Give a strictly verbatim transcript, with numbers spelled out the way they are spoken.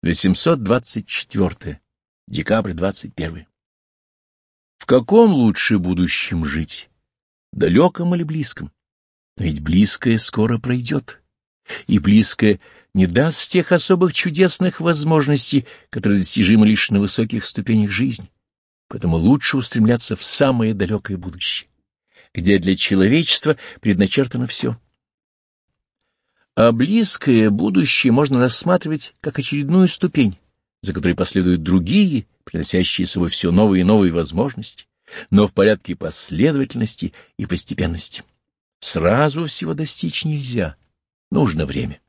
восемьсот двадцать четвёртое. Декабрь двадцать первый. В каком лучше будущем жить? Далеком или близком? Ведь близкое скоро пройдет, и близкое не даст тех особых чудесных возможностей, которые достижимы лишь на высоких ступенях жизни. Поэтому лучше устремляться в самое далекое будущее, где для человечества предначертано все. А близкое будущее можно рассматривать как очередную ступень, за которой последуют другие, приносящие с собой все новые и новые возможности, но в порядке последовательности и постепенности. Сразу всего достичь нельзя, нужно время.